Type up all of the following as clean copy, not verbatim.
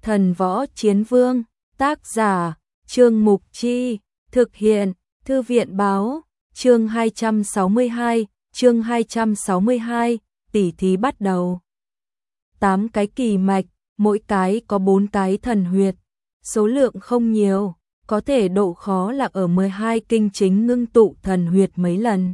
Thần Võ Chiến Vương, tác giả, Trương Mục Chi, thực hiện, Thư viện Báo, chương 262, tỉ thí bắt đầu. 8 cái kỳ mạch, mỗi cái có 4 cái thần huyệt, số lượng không nhiều, có thể độ khó là ở 12 kinh chính ngưng tụ thần huyệt mấy lần.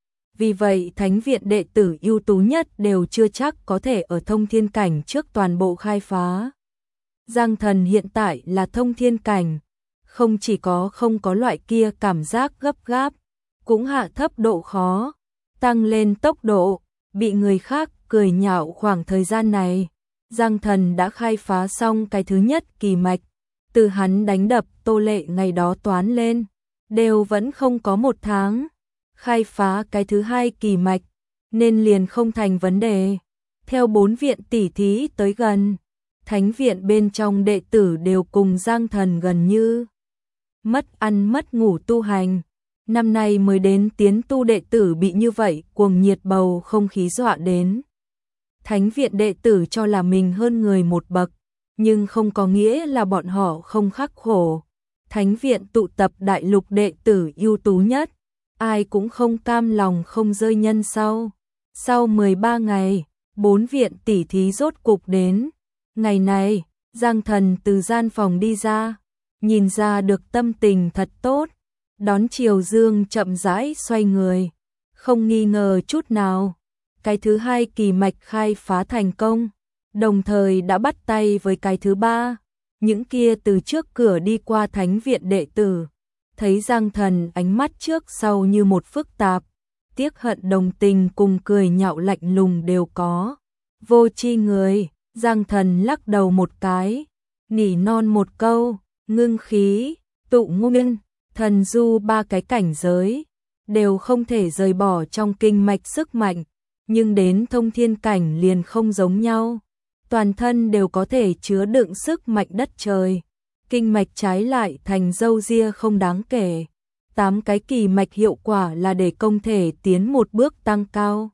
Vì vậy thánh viện đệ tử ưu tú nhất đều chưa chắc có thể ở thông thiên cảnh trước toàn bộ khai phá. Giang Thần hiện tại là thông thiên cảnh, không chỉ không có loại kia cảm giác gấp gáp, cũng hạ thấp độ khó, tăng lên tốc độ, bị người khác cười nhạo khoảng thời gian này. Giang Thần đã khai phá xong cái thứ nhất kỳ mạch, từ hắn đánh đập Tô Lệ ngày đó toán lên, đều vẫn không có 1 tháng. Khai phá cái thứ hai kỳ mạch, nên liền không thành vấn đề. Theo 4 viện tỉ thí tới gần, thánh viện bên trong đệ tử đều cùng Giang Thần gần như mất ăn mất ngủ tu hành. Năm nay mới đến tiến tu đệ tử bị như vậy cuồng nhiệt bầu không khí dọa đến. Thánh viện đệ tử cho là mình hơn người một bậc, nhưng không có nghĩa là bọn họ không khắc khổ. Thánh viện tụ tập đại lục đệ tử ưu tú nhất, ai cũng không cam lòng không rơi nhân sau. Sau 13 ngày, 4 viện tỉ thí rốt cục đến. Ngày này, Giang Thần từ gian phòng đi ra, nhìn ra được tâm tình thật tốt, đón chiều dương chậm rãi xoay người, không nghi ngờ chút nào. Cái thứ hai kỳ mạch khai phá thành công, đồng thời đã bắt tay với cái thứ ba. Những kia từ trước cửa đi qua thánh viện đệ tử, thấy Giang Thần ánh mắt trước sau như một phức tạp, tiếc hận đồng tình cùng cười nhạo lạnh lùng đều có. Vô tri người, Giang Thần lắc đầu một cái, nỉ non một câu, ngưng khí, tụ nguyên, thần du 3 cái cảnh giới, đều không thể rời bỏ trong kinh mạch sức mạnh, nhưng đến thông thiên cảnh liền không giống nhau. Toàn thân đều có thể chứa đựng sức mạnh đất trời. Kinh mạch trái lại thành râu ria không đáng kể. 8 cái kỳ mạch hiệu quả là để công thể tiến một bước tăng cao.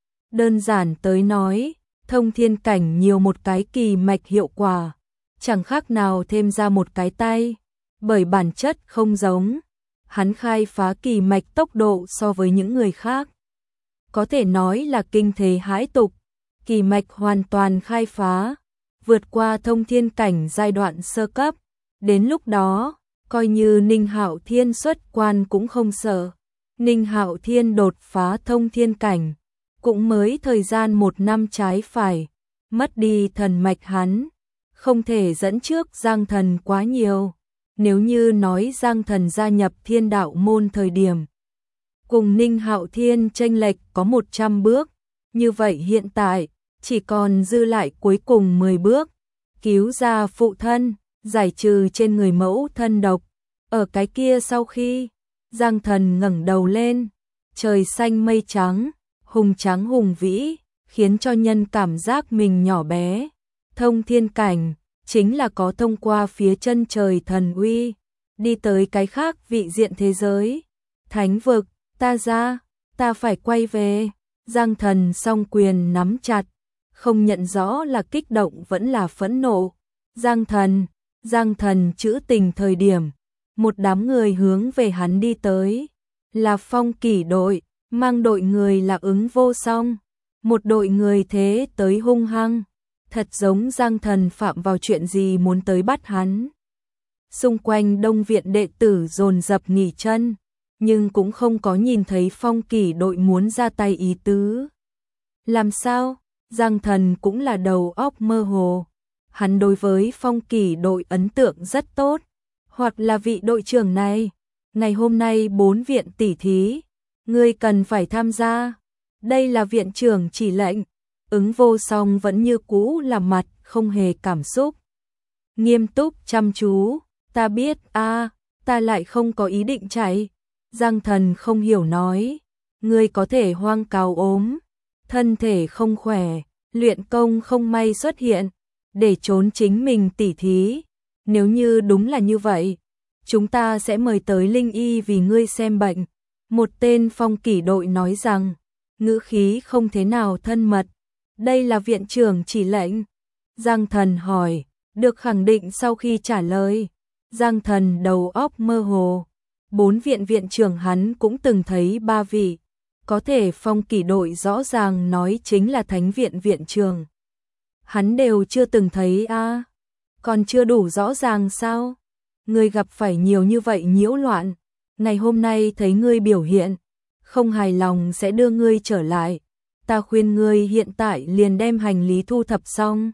Đơn giản tới nói, thông thiên cảnh nhiều một cái kỳ mạch hiệu quả, chẳng khác nào thêm ra một cái tay, bởi bản chất không giống. Hắn khai phá kỳ mạch tốc độ so với những người khác, có thể nói là kinh thế hãi tục. Kỳ mạch hoàn toàn khai phá, vượt qua thông thiên cảnh giai đoạn sơ cấp. Đến lúc đó, coi như Ninh Hạo Thiên xuất quan cũng không sợ. Ninh Hạo Thiên đột phá thông thiên cảnh, cũng mới thời gian 1 năm trái phải, mất đi thần mạch hắn, không thể dẫn trước Giang Thần quá nhiều. Nếu như nói Giang Thần gia nhập Thiên Đạo môn thời điểm, cùng Ninh Hạo Thiên chênh lệch có 100 bước, như vậy hiện tại, chỉ còn dư lại cuối cùng 10 bước, cứu ra phụ thân, giải trừ trên người mẫu thân độc. Ở cái kia sau khi, Giang Thần ngẩng đầu lên, trời xanh mây trắng hùng vĩ, khiến cho nhân cảm giác mình nhỏ bé. Thông thiên cảnh, chính là có thông qua phía chân trời thần uy, đi tới cái khác vị diện thế giới. Thánh vực, ta phải quay về. Giang Thần song quyền nắm chặt, không nhận rõ là kích động vẫn là phẫn nộ. Giang Thần trữ tình thời điểm, một đám người hướng về hắn đi tới, là Phong Kỷ đội, mang đội người là Ứng Vô Song, một đội người thế tới hung hăng, thật giống Giang Thần phạm vào chuyện gì muốn tới bắt hắn. Xung quanh đông viện đệ tử dồn dập nghỉ chân, nhưng cũng không có nhìn thấy Phong Kỷ đội muốn ra tay ý tứ. Làm sao? Giang Thần cũng là đầu óc mơ hồ. Hắn đối với Phong Kỷ đội ấn tượng rất tốt, hoặc là vị đội trưởng này, ngày hôm nay 4 viện tỉ thí, ngươi cần phải tham gia. Đây là viện trưởng chỉ lệnh. Ứng Vô Song vẫn như cũ làm mặt không hề cảm xúc, nghiêm túc chăm chú. Ta biết ta lại không có ý định chạy. Giang Thần không hiểu nói, ngươi có thể hoang cào ốm, thân thể không khỏe, luyện công không may xuất hiện, để trốn chính mình tỉ thí. Nếu như đúng là như vậy, chúng ta sẽ mời tới Linh Y vì ngươi xem bệnh. Một tên Phong Kỷ đội nói rằng, ngữ khí không thế nào thân mật. Đây là viện trưởng chỉ lệnh. Giang Thần hỏi, Được khẳng định sau khi trả lời, Giang Thần đầu óc mơ hồ. 4 viện viện trưởng hắn cũng từng thấy 3 vị, có thể phong kỷ đội rõ ràng nói chính là thánh viện viện trưởng. Hắn đều chưa từng thấy a, còn chưa đủ rõ ràng sao? Ngươi gặp phải nhiều như vậy nhiễu loạn, ngày hôm nay thấy ngươi biểu hiện, không hài lòng sẽ đưa ngươi trở lại. Ta khuyên ngươi hiện tại liền đem hành lý thu thập xong.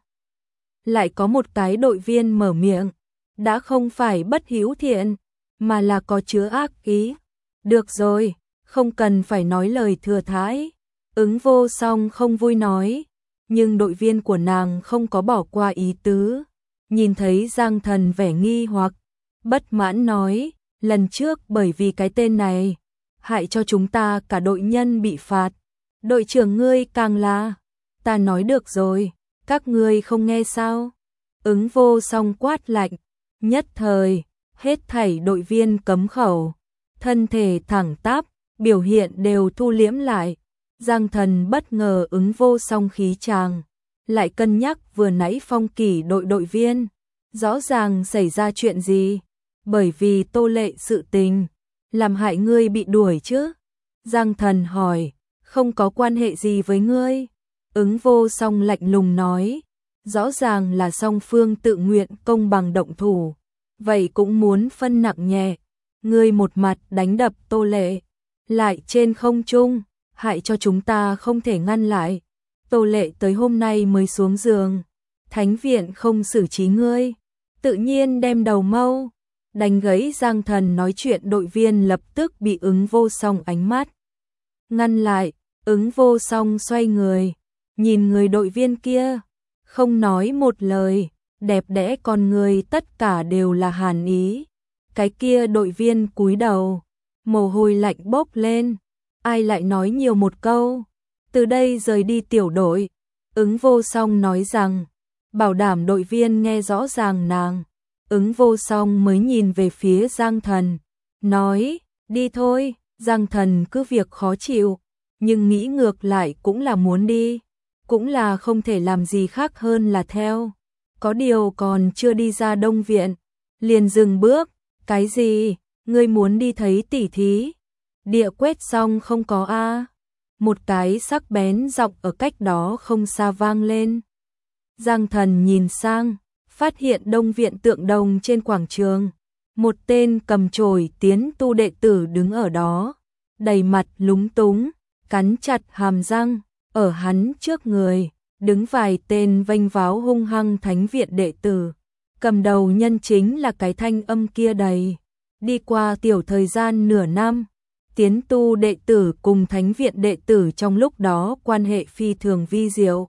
Lại có một cái đội viên mở miệng, đã không phải bất hữu thiện, mà là có chứa ác ý. Được rồi, không cần phải nói lời thừa thãi. Ứng Vô Song không vui nói, nhưng đội viên của nàng không có bỏ qua ý tứ. Nhìn thấy Giang Thần vẻ nghi hoặc, bất mãn nói, lần trước bởi vì cái tên này, hại cho chúng ta cả đội nhân bị phạt. Đội trưởng ngươi càng là, ta nói được rồi, các ngươi không nghe sao? Ứng Vô Song quát lạnh, nhất thời, hết thảy đội viên cấm khẩu, thân thể thẳng tắp, biểu hiện đều thu liễm lại. Giang Thần bất ngờ Ứng Vô Song khí tràng, lại cân nhắc vừa nãy phong kỷ đội đội viên, rõ ràng xảy ra chuyện gì, bởi vì Tô Lệ sự tình, làm hại ngươi bị đuổi chứ? Giang Thần hỏi, không có quan hệ gì với ngươi. Ứng Vô Song lạnh lùng nói, rõ ràng là song phương tự nguyện công bằng động thủ, vậy cũng muốn phân nặng nhẹ. Ngươi một mặt đánh đập Tô Lệ, lại trên không trung, hại cho chúng ta không thể ngăn lại. Tô Lệ tới hôm nay mới xuống giường, thánh viện không xử trí ngươi, tự nhiên đem đầu mâu. Đánh gãy Giang Thần nói chuyện, đội viên lập tức bị Ứng Vô Song ánh mắt ngăn lại. Ứng Vô Song xoay người, nhìn người đội viên kia, không nói một lời, đẹp đẽ con người tất cả đều là hàn ý. Cái kia đội viên cúi đầu, mồ hôi lạnh bốc lên, ai lại nói nhiều một câu, từ đây rời đi tiểu đội. Ứng Vô Song nói rằng, bảo đảm đội viên nghe rõ ràng nàng. Ứng Vô Song mới nhìn về phía Giang Thần, nói, đi thôi. Giang Thần cứ việc khó chịu, nhưng nghĩ ngược lại cũng là muốn đi, cũng là không thể làm gì khác hơn là theo. Có điều còn chưa đi ra Đông viện, liền dừng bước. Cái gì? Ngươi muốn đi thấy tỉ thí? Địa quét xong không có a? Một cái sắc bén giọng ở cách đó không xa vang lên. Giang Thần nhìn sang, phát hiện Đông viện tượng đồng trên quảng trường, một tên cầm chổi tiến tu đệ tử đứng ở đó, đầy mặt lúng túng, cắn chặt hàm răng. Ở hắn trước người đứng vài tên vênh váo hung hăng thánh viện đệ tử, cầm đầu nhân chính là cái thanh âm kia đầy. Đi qua tiểu thời gian nửa năm, tiến tu đệ tử cùng thánh viện đệ tử trong lúc đó quan hệ phi thường vi diệu.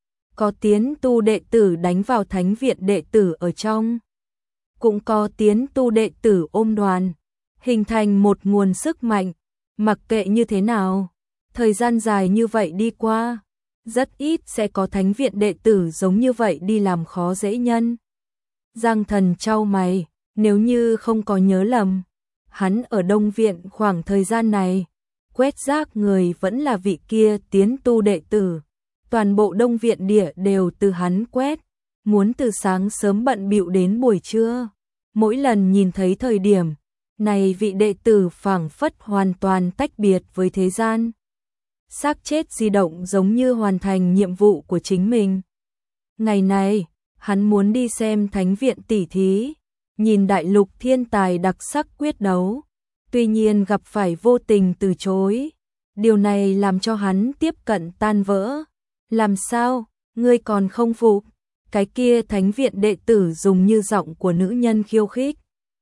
Có tiến tu đệ tử đánh vào thánh viện đệ tử ở trong, cũng có tiến tu đệ tử ôm đoàn, hình thành một nguồn sức mạnh. Mặc kệ như thế nào, thời gian dài như vậy đi qua, rất ít sẽ có thánh viện đệ tử giống như vậy đi làm khó dễ nhân. Giang Thần chau mày, nếu như không có nhớ lầm, hắn ở Đông viện khoảng thời gian này, quét rác người vẫn là vị kia tiến tu đệ tử. Toàn bộ Đông viện địa đều từ hắn quét, muốn từ sáng sớm bận bịu đến buổi trưa. Mỗi lần nhìn thấy thời điểm này, vị đệ tử phảng phất hoàn toàn tách biệt với thế gian. Xác chết di động giống như hoàn thành nhiệm vụ của chính mình. Ngày này, hắn muốn đi xem thánh viện tỉ thí, nhìn đại lục thiên tài đặc sắc quyết đấu. Tuy nhiên gặp phải vô tình từ chối. Điều này làm cho hắn tiếp cận tan vỡ. Làm sao, ngươi còn không phục? Cái kia thánh viện đệ tử dùng như giọng của nữ nhân khiêu khích.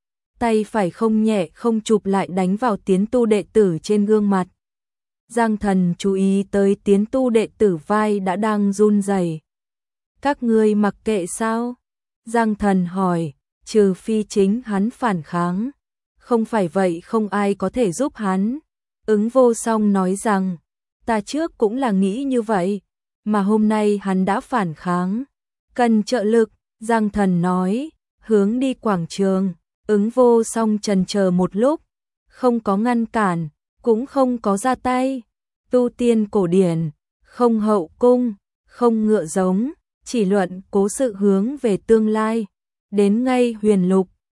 Tay phải không nhẹ không chụp lại đánh vào tiến tu đệ tử trên gương mặt. Giang Thần chú ý tới tiến tu đệ tử vai đã đang run rẩy. Các ngươi mặc kệ sao? Giang Thần hỏi, trừ phi chính hắn phản kháng. Không phải vậy không ai có thể giúp hắn. Ứng Vô Song nói rằng, ta trước cũng là nghĩ như vậy, mà hôm nay hắn đã phản kháng. Cần trợ lực, Giang Thần nói, hướng đi quảng trường. Ứng Vô Song chần chờ một lúc, không có ngăn cản, cũng không có ra tay. Tu tiên cổ điển, không hậu cung, không ngựa giống, chỉ luận cố sự hướng về tương lai. Đến ngay huyền lục,